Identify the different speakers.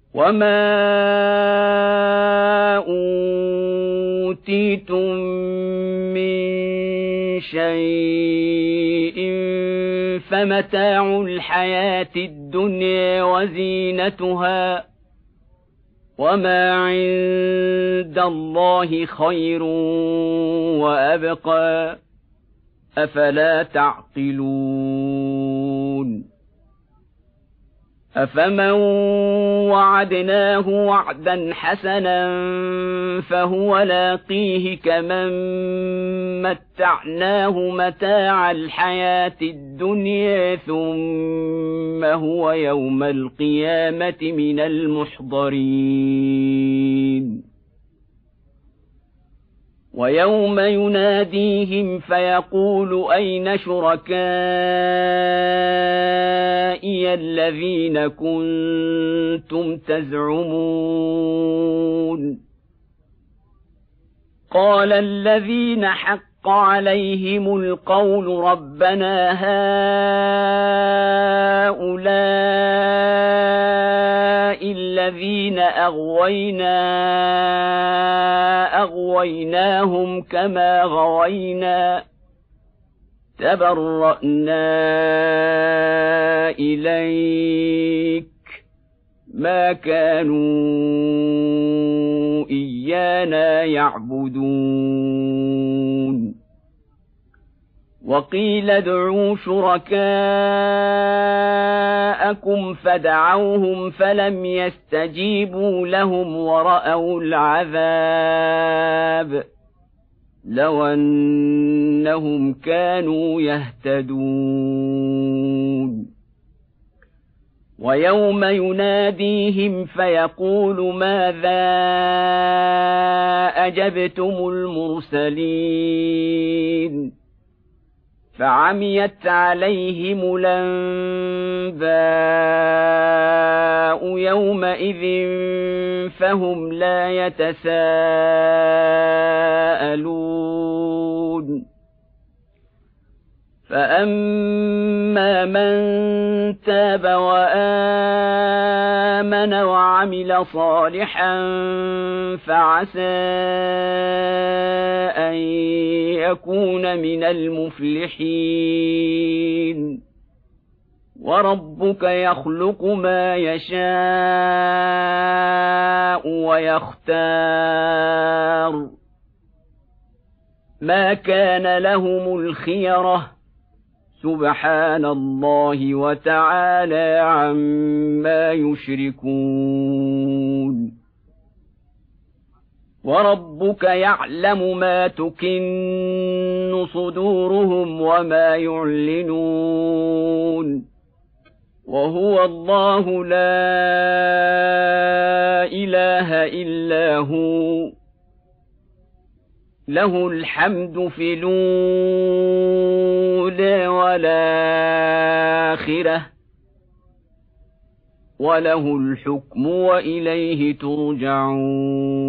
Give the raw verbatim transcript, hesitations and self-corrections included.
Speaker 1: وما أوتيتم من شيء فمتاع الحياة الدنيا وزينتها وما عند الله خير وأبقى أفلا تعقلون أفمن وعدناه وعدا حسنا فهو لاقيه كمن متعناه متاع الحياة الدنيا ثم هو يوم القيامة من المحضرين ويوم يناديهم فيقول أين شركائي الذين كنتم تزعمون قال الذين حق عليهم القول ربنا هؤلاء الذين أغوينا أغويناهم كما غوينا تبرأنا إليك ما كانوا إيانا يعبدون وقيل ادعوا شركاءكم فدعوهم فلم يستجيبوا لهم ورأوا العذاب لو أنهم كانوا يهتدون ويوم يناديهم فيقول ماذا أجبتم المرسلين فعميت عليهم الأنباء يومئذ فهم لا يتساءلون فأما من تاب وآمن وعمل صالحا فعسى أن يكون من المفلحين وربك يخلق ما يشاء ويختار ما كان لهم الخيرة سبحان الله وتعالى عما يشركون وربك يعلم ما تكن صدورهم وما يعلنون وهو الله لا إله إلا هو له الحمد في الأولى والآخرة وله الحكم وإليه ترجعون